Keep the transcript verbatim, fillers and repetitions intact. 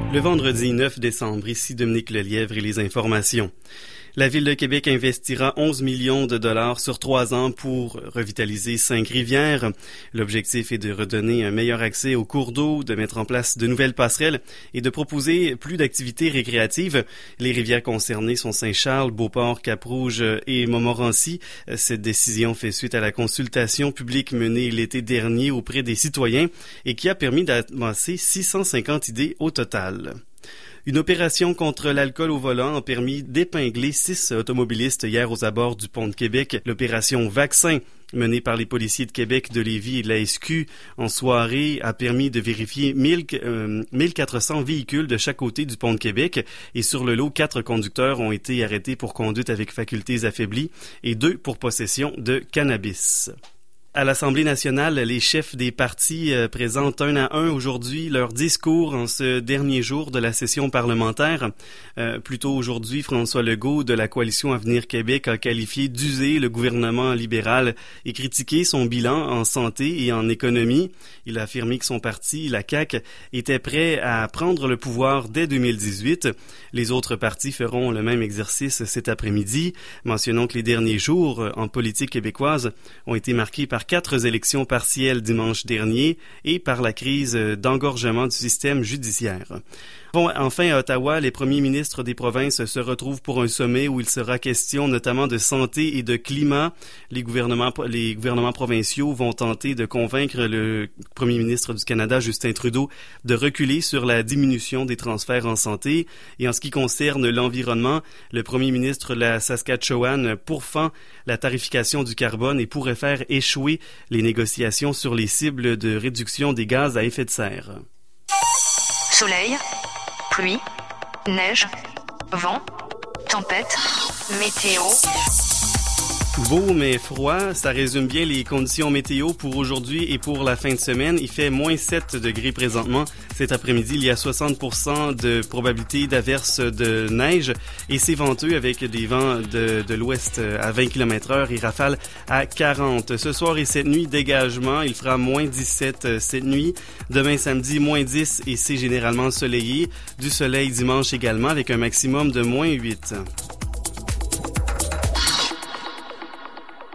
Le vendredi neuf décembre, ici Dominique Lelièvre et les informations. La Ville de Québec investira onze millions de dollars sur trois ans pour revitaliser Cinq-Rivières. L'objectif est de redonner un meilleur accès aux cours d'eau, de mettre en place de nouvelles passerelles et de proposer plus d'activités récréatives. Les rivières concernées sont Saint-Charles, Beauport, Cap-Rouge et Montmorency. Cette décision fait suite à la consultation publique menée l'été dernier auprès des citoyens et qui a permis d'avancer six cent cinquante idées au total. Une opération contre l'alcool au volant a permis d'épingler six automobilistes hier aux abords du pont de Québec. L'opération Vaccin, menée par les policiers de Québec, de Lévis et de la S Q en soirée, a permis de vérifier mille quatre cents véhicules de chaque côté du pont de Québec. Et sur le lot, quatre conducteurs ont été arrêtés pour conduite avec facultés affaiblies et deux pour possession de cannabis. À l'Assemblée nationale, les chefs des partis euh, présentent un à un aujourd'hui leur discours en ce dernier jour de la session parlementaire. Euh, plus tôt aujourd'hui, François Legault de la Coalition Avenir Québec a qualifié d'usé le gouvernement libéral et critiqué son bilan en santé et en économie. Il a affirmé que son parti, la C A Q, était prêt à prendre le pouvoir dès deux mille dix-huit. Les autres partis feront le même exercice cet après-midi. Mentionnons que les derniers jours en politique québécoise ont été marqués par quatre élections partielles dimanche dernier et par la crise d'engorgement du système judiciaire. Bon, enfin, à Ottawa, les premiers ministres des provinces se retrouvent pour un sommet où il sera question notamment de santé et de climat. Les gouvernements, les gouvernements provinciaux vont tenter de convaincre le premier ministre du Canada, Justin Trudeau, de reculer sur la diminution des transferts en santé. Et en ce qui concerne l'environnement, le premier ministre de la Saskatchewan pourfend la tarification du carbone et pourrait faire échouer les négociations sur les cibles de réduction des gaz à effet de serre. Soleil, pluie, neige, vent, tempête, météo. Beau mais froid, ça résume bien les conditions météo pour aujourd'hui et pour la fin de semaine. Il fait moins sept degrés présentement. Cet après-midi, il y a soixante pour cent de probabilité d'averse de neige et c'est venteux avec des vents de, de l'ouest à vingt kilomètres heure et rafales à quarante. Ce soir et cette nuit, dégagement, il fera moins dix-sept cette nuit. Demain samedi, moins dix et c'est généralement ensoleillé. Du soleil dimanche également avec un maximum de moins huit.